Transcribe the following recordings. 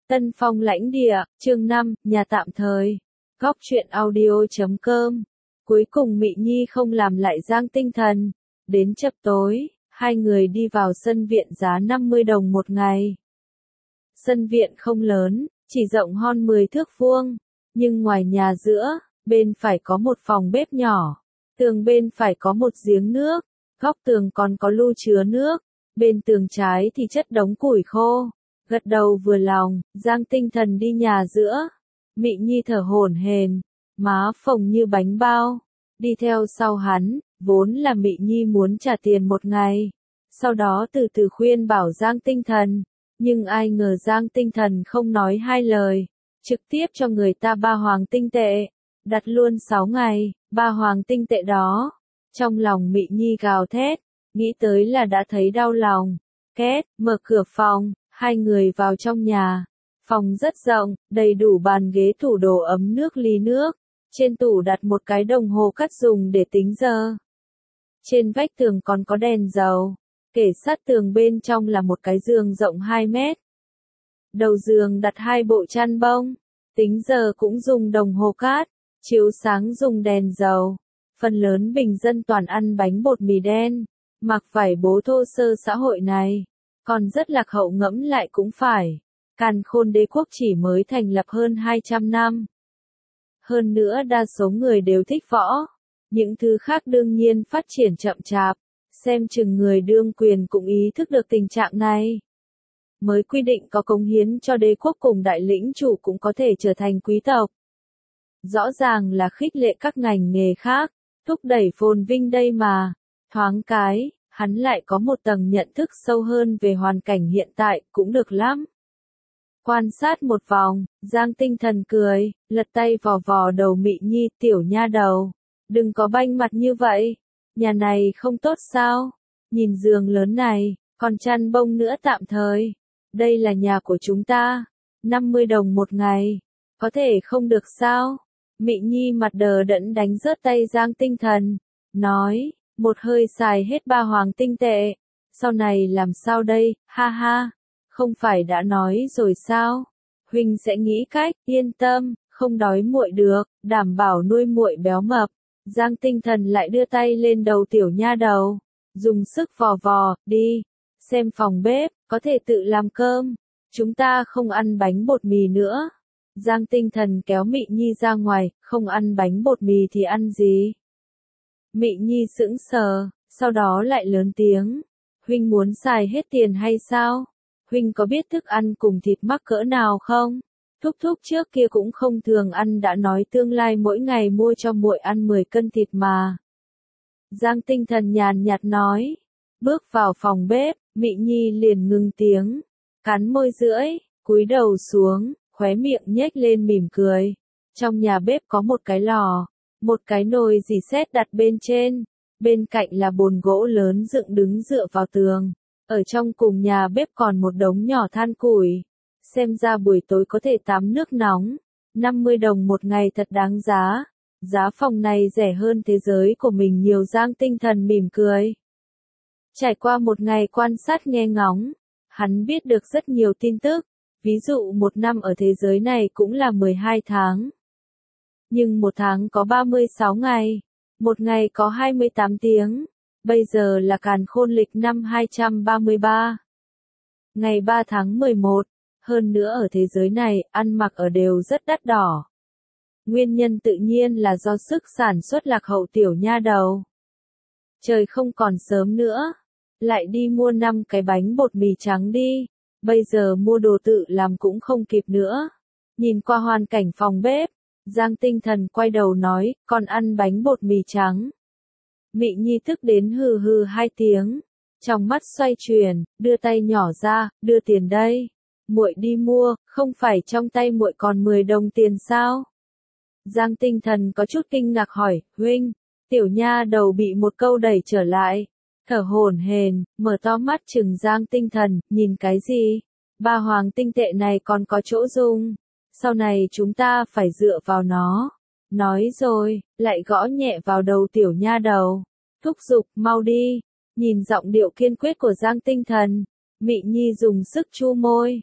Tân Phong lãnh địa, chương 5, nhà tạm thời. Góc truyện audio.com. Cuối cùng Mị Nhi không làm lại Giang Tinh Thần. Đến chập tối, hai người đi vào sân viện giá 50 đồng một ngày. Sân viện không lớn, chỉ rộng hon 10 thước vuông, nhưng ngoài nhà giữa, bên phải có một phòng bếp nhỏ. Tường bên phải có một giếng nước, góc tường còn có lu chứa nước, bên tường trái thì chất đống củi khô. Gật đầu vừa lòng, Giang Tinh Thần đi nhà giữa. Mị Nhi thở hổn hển, má phồng như bánh bao. Đi theo sau hắn, vốn là Mị Nhi muốn trả tiền một ngày. Sau đó từ từ khuyên bảo Giang Tinh Thần. Nhưng ai ngờ Giang Tinh Thần không nói hai lời. Trực tiếp cho người ta 3 hoàng tinh tệ. Đặt luôn 6 ngày, 3 hoàng tinh tệ đó. Trong lòng Mị Nhi gào thét, nghĩ tới là đã thấy đau lòng. Két, mở cửa phòng. Hai người vào trong nhà. Phòng rất rộng, đầy đủ bàn ghế tủ đồ ấm nước ly nước. Trên tủ đặt một cái đồng hồ cắt dùng để tính giờ. Trên vách tường còn có đèn dầu. Kề sát tường bên trong là một cái giường rộng 2 mét. Đầu giường đặt 2 bộ chăn bông. Tính giờ cũng dùng đồng hồ cát. Chiếu sáng dùng đèn dầu. Phần lớn bình dân toàn ăn bánh bột mì đen. Mặc vải bố thô sơ xã hội này. Còn rất lạc hậu ngẫm lại cũng phải. Càn Khôn đế quốc chỉ mới thành lập hơn 200 năm. Hơn nữa đa số người đều thích võ. Những thứ khác đương nhiên phát triển chậm chạp. Xem chừng người đương quyền cũng ý thức được tình trạng này. Mới quy định có cống hiến cho đế quốc cùng đại lĩnh chủ cũng có thể trở thành quý tộc. Rõ ràng là khích lệ các ngành nghề khác, thúc đẩy phồn vinh đây mà. Thoáng cái. Hắn lại có một tầng nhận thức sâu hơn về hoàn cảnh hiện tại, cũng được lắm. Quan sát một vòng, Giang Tinh Thần cười, lật tay vò vò đầu Mị Nhi, tiểu nha đầu. Đừng có banh mặt như vậy, nhà này không tốt sao? Nhìn giường lớn này, còn chăn bông nữa tạm thời. Đây là nhà của chúng ta, 50 đồng một ngày, có thể không được sao? Mị Nhi mặt đờ đẫn đánh rớt tay Giang Tinh Thần, nói. Một hơi xài hết 3 hoàng tinh tệ. Sau này làm sao đây, ha ha. Không phải đã nói rồi sao? Huynh sẽ nghĩ cách, yên tâm, không đói muội được, đảm bảo nuôi muội béo mập. Giang Tinh Thần lại đưa tay lên đầu tiểu nha đầu. Dùng sức vò vò, đi. Xem phòng bếp, có thể tự làm cơm. Chúng ta không ăn bánh bột mì nữa. Giang Tinh Thần kéo Mị Nhi ra ngoài, không ăn bánh bột mì thì ăn gì? Mị Nhi sững sờ, sau đó lại lớn tiếng. Huynh muốn xài hết tiền hay sao? Huynh có biết thức ăn cùng thịt mắc cỡ nào không? Thúc thúc trước kia cũng không thường ăn đã nói tương lai mỗi ngày mua cho muội ăn 10 cân thịt mà. Giang Tinh Thần nhàn nhạt nói. Bước vào phòng bếp, Mị Nhi liền ngừng tiếng. Cắn môi rưỡi, cúi đầu xuống, khóe miệng nhếch lên mỉm cười. Trong nhà bếp có một cái lò. Một cái nồi rỉ sét đặt bên trên, bên cạnh là bồn gỗ lớn dựng đứng dựa vào tường. Ở trong cùng nhà bếp còn một đống nhỏ than củi. Xem ra buổi tối có thể tắm nước nóng. 50 đồng một ngày thật đáng giá. Giá phòng này rẻ hơn thế giới của mình nhiều. Giang Tinh Thần mỉm cười. Trải qua một ngày quan sát nghe ngóng, hắn biết được rất nhiều tin tức. Ví dụ một năm ở thế giới này cũng là 12 tháng. Nhưng một tháng có 36 ngày, một ngày có 28 tiếng, bây giờ là Càn Khôn lịch năm 233. Ngày 3 tháng 11, hơn nữa ở thế giới này, ăn mặc ở đều rất đắt đỏ. Nguyên nhân tự nhiên là do sức sản xuất lạc hậu tiểu nha đầu. Trời không còn sớm nữa, lại đi mua 5 cái bánh bột mì trắng đi, bây giờ mua đồ tự làm cũng không kịp nữa. Nhìn qua hoàn cảnh phòng bếp, Giang Tinh Thần quay đầu nói, con ăn bánh bột mì trắng. Mị Nhi tức đến hừ hừ 2 tiếng, trong mắt xoay chuyển, đưa tay nhỏ ra, đưa tiền đây. Muội đi mua, không phải trong tay muội còn 10 đồng tiền sao? Giang Tinh Thần có chút kinh ngạc hỏi, huynh, tiểu nha đầu bị một câu đẩy trở lại. Thở hổn hển, mở to mắt trừng Giang Tinh Thần, nhìn cái gì? 3 hoàng tinh tệ này còn có chỗ dùng. Sau này chúng ta phải dựa vào nó. Nói rồi, lại gõ nhẹ vào đầu tiểu nha đầu. Thúc giục, mau đi. Nhìn giọng điệu kiên quyết của Giang Tinh Thần, Mị Nhi dùng sức chu môi.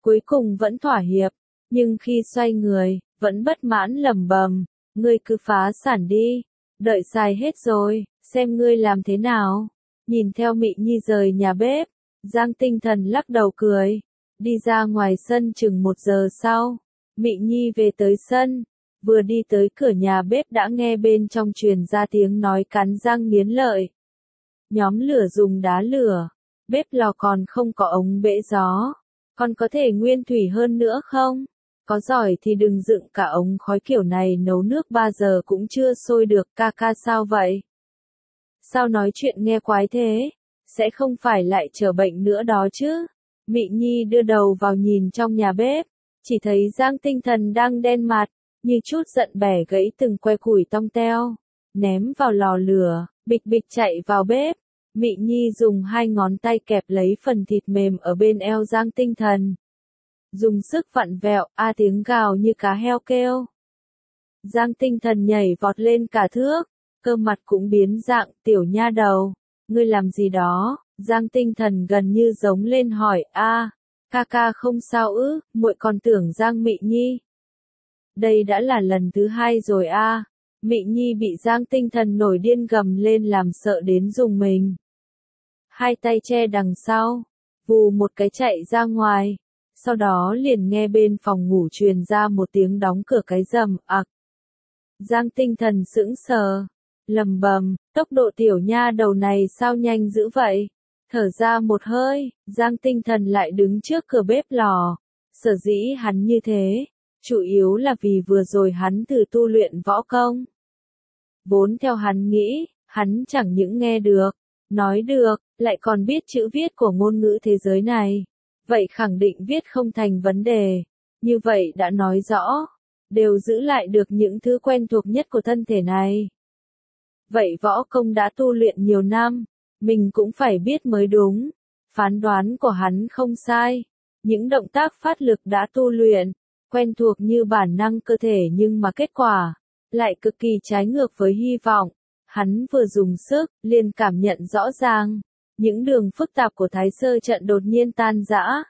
cuối cùng vẫn thỏa hiệp, nhưng khi xoay người, vẫn bất mãn lẩm bẩm, ngươi cứ phá sản đi, đợi xài hết rồi, xem ngươi làm thế nào. Nhìn theo Mị Nhi rời nhà bếp, Giang Tinh Thần lắc đầu cười, đi ra ngoài sân chừng 1 giờ sau, Mị Nhi về tới sân, vừa đi tới cửa nhà bếp đã nghe bên trong truyền ra tiếng nói cắn răng nghiến lợi. Nhóm lửa dùng đá lửa, bếp lò còn không có ống bể gió, còn có thể nguyên thủy hơn nữa không? Có giỏi thì đừng dựng cả ống khói kiểu này, nấu nước 3 giờ cũng chưa sôi được, ca ca sao vậy? Sao nói chuyện nghe quái thế? Sẽ không phải lại trở bệnh nữa đó chứ? Mị Nhi đưa đầu vào nhìn trong nhà bếp, chỉ thấy Giang Tinh Thần đang đen mặt, như chút giận bẻ gãy từng que củi tong teo, ném vào lò lửa, bịch bịch chạy vào bếp. Mị Nhi dùng 2 ngón tay kẹp lấy phần thịt mềm ở bên eo Giang Tinh Thần. Dùng sức vặn vẹo, tiếng gào như cá heo kêu. Giang Tinh Thần nhảy vọt lên cả thước, cơ mặt cũng biến dạng, tiểu nha đầu, ngươi làm gì đó? Giang Tinh Thần gần như giống lên hỏi, ca ca không sao ư? Muội còn tưởng Giang Mị Nhi. Đây đã là lần thứ 2 rồi Mị Nhi bị Giang Tinh Thần nổi điên gầm lên làm sợ đến rùng mình. 2 tay che đằng sau, vù một cái chạy ra ngoài, sau đó liền nghe bên phòng ngủ truyền ra một tiếng đóng cửa cái rầm ặc. Giang Tinh Thần sững sờ, lầm bầm, tốc độ tiểu nha đầu này sao nhanh dữ vậy? Thở ra một hơi, Giang Tinh Thần lại đứng trước cửa bếp lò. Sở dĩ hắn như thế, chủ yếu là vì vừa rồi hắn thử tu luyện võ công. Vốn theo hắn nghĩ, hắn chẳng những nghe được, nói được, lại còn biết chữ viết của ngôn ngữ thế giới này. Vậy khẳng định viết không thành vấn đề. Như vậy đã nói rõ, đều giữ lại được những thứ quen thuộc nhất của thân thể này. Vậy võ công đã tu luyện nhiều năm, mình cũng phải biết mới đúng. Phán đoán của hắn không sai. Những động tác phát lực đã tu luyện, quen thuộc như bản năng cơ thể, nhưng mà kết quả lại cực kỳ trái ngược với hy vọng. Hắn vừa dùng sức, liền cảm nhận rõ ràng, những đường phức tạp của Thái Sơ trận đột nhiên tan rã.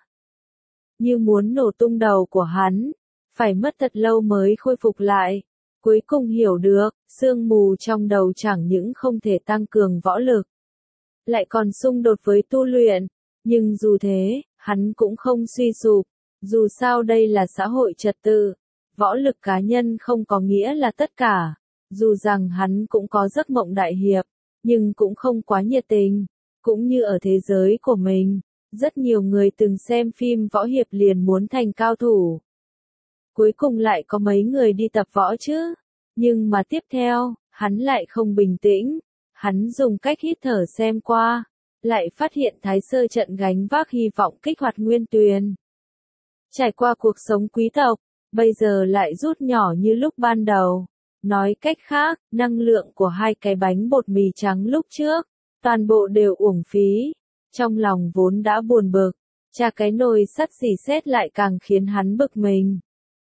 Như muốn nổ tung đầu của hắn, phải mất thật lâu mới khôi phục lại. Cuối cùng hiểu được, sương mù trong đầu chẳng những không thể tăng cường võ lực, lại còn xung đột với tu luyện. Nhưng dù thế, hắn cũng không suy sụp. Dù sao đây là xã hội trật tự, võ lực cá nhân không có nghĩa là tất cả. Dù rằng hắn cũng có giấc mộng đại hiệp, nhưng cũng không quá nhiệt tình. Cũng như ở thế giới của mình, rất nhiều người từng xem phim võ hiệp liền muốn thành cao thủ. Cuối cùng lại có mấy người đi tập võ chứ. Nhưng mà tiếp theo, hắn lại không bình tĩnh. Hắn dùng cách hít thở xem qua, lại phát hiện Thái Sơ trận gánh vác hy vọng kích hoạt nguyên tuyền. Trải qua cuộc sống quý tộc, bây giờ lại rút nhỏ như lúc ban đầu. Nói cách khác, năng lượng của 2 cái bánh bột mì trắng lúc trước, toàn bộ đều uổng phí. Trong lòng vốn đã buồn bực, cha cái nồi sắt xì xét lại càng khiến hắn bực mình.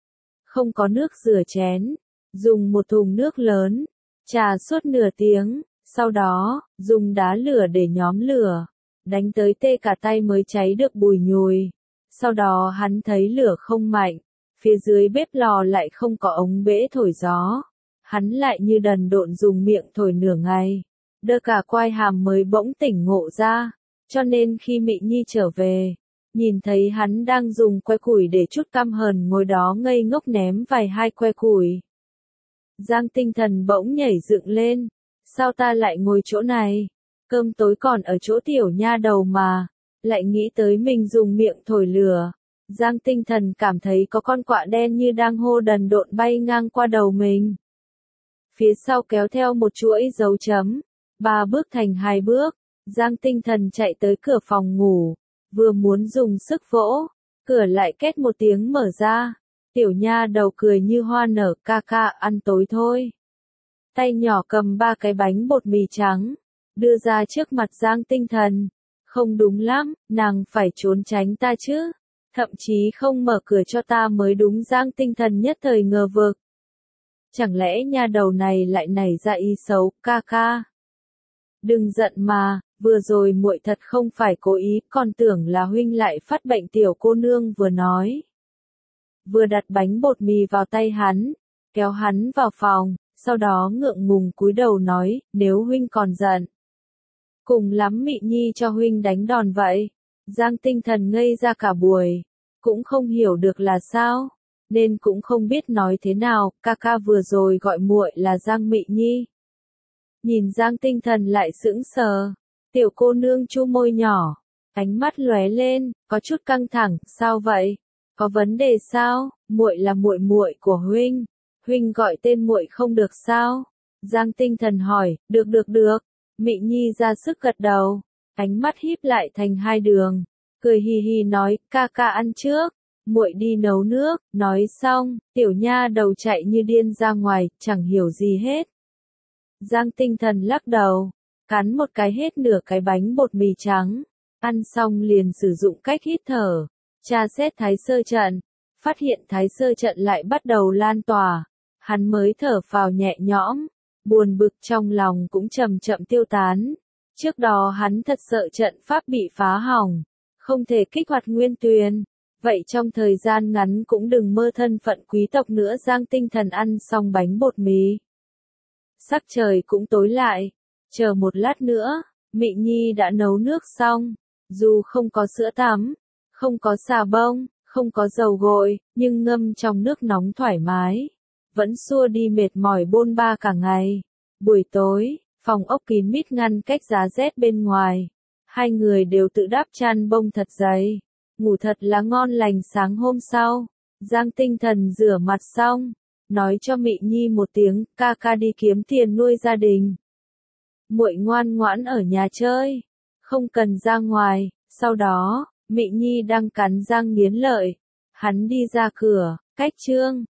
Không có nước rửa chén, dùng một thùng nước lớn, trà suốt nửa tiếng, sau đó, dùng đá lửa để nhóm lửa, đánh tới tê cả tay mới cháy được bùi nhùi. Sau đó hắn thấy lửa không mạnh, phía dưới bếp lò lại không có ống bể thổi gió. Hắn lại như đần độn dùng miệng thổi nửa ngày, đơ cả quai hàm mới bỗng tỉnh ngộ ra. Cho nên khi Mị Nhi trở về, nhìn thấy hắn đang dùng que củi để chút căm hờn ngồi đó ngây ngốc ném vài 2 que củi. Giang Tinh Thần bỗng nhảy dựng lên, sao ta lại ngồi chỗ này? Cơm tối còn ở chỗ tiểu nha đầu mà, lại nghĩ tới mình dùng miệng thổi lửa. Giang Tinh Thần cảm thấy có con quạ đen như đang hô đần độn bay ngang qua đầu mình. Phía sau kéo theo một chuỗi dấu chấm, 3 bước thành 2 bước, Giang Tinh Thần chạy tới cửa phòng ngủ, vừa muốn dùng sức vỗ, cửa lại két một tiếng mở ra. Tiểu nha đầu cười như hoa nở, ca ca ăn tối thôi. Tay nhỏ cầm 3 cái bánh bột mì trắng, đưa ra trước mặt Giang Tinh Thần. Không đúng lắm, nàng phải trốn tránh ta chứ. Thậm chí không mở cửa cho ta mới đúng. Giang Tinh Thần nhất thời ngờ vực. Chẳng lẽ nha đầu này lại nảy ra ý xấu, ca ca? Đừng giận mà, vừa rồi muội thật không phải cố ý, còn tưởng là huynh lại phát bệnh. Tiểu cô nương vừa nói, vừa đặt bánh bột mì vào tay hắn, kéo hắn vào phòng, sau đó ngượng ngùng cúi đầu nói, nếu huynh còn giận, cùng lắm Mị Nhi cho huynh đánh đòn vậy. Giang Tinh Thần ngây ra cả buổi, cũng không hiểu được là sao, nên cũng không biết nói thế nào. Ca ca vừa rồi gọi muội là Giang Mị Nhi. Nhìn Giang Tinh Thần lại sững sờ, tiểu cô nương chu môi nhỏ, ánh mắt lóe lên, có chút căng thẳng. Sao vậy? Có vấn đề sao? Muội là muội muội của huynh, huynh gọi tên muội không được sao? Giang Tinh Thần hỏi. Được được được. Mị Nhi ra sức gật đầu, ánh mắt híp lại thành hai đường, cười hì hì nói, ca ca ăn trước, muội đi nấu nước. Nói xong, tiểu nha đầu chạy như điên ra ngoài, chẳng hiểu gì hết. Giang Tinh Thần lắc đầu, cắn một cái hết nửa cái bánh bột mì trắng, ăn xong liền sử dụng cách hít thở, tra xét thái sơ trận, phát hiện thái sơ trận lại bắt đầu lan tỏa, hắn mới thở phào nhẹ nhõm, buồn bực trong lòng cũng chậm chậm tiêu tán. Trước đó hắn thật sợ trận pháp bị phá hỏng, không thể kích hoạt nguyên tuyền, vậy trong thời gian ngắn cũng đừng mơ thân phận quý tộc nữa. Giang Tinh Thần ăn xong bánh bột mì, sắc trời cũng tối lại, chờ một lát nữa, Mị Nhi đã nấu nước xong, dù không có sữa tắm, không có xà bông, không có dầu gội, nhưng ngâm trong nước nóng thoải mái, vẫn xua đi mệt mỏi bôn ba cả ngày. Buổi tối, phòng ốc kín mít ngăn cách giá rét bên ngoài, hai người đều tự đắp chăn bông thật dày, ngủ thật là ngon lành. Sáng hôm sau, Giang Tinh Thần rửa mặt xong, nói cho Mị Nhi một tiếng, ca ca đi kiếm tiền nuôi gia đình. Muội ngoan ngoãn ở nhà chơi, không cần ra ngoài. Sau đó, Mị Nhi đang cắn răng nghiến lợi, hắn đi ra cửa, cách chương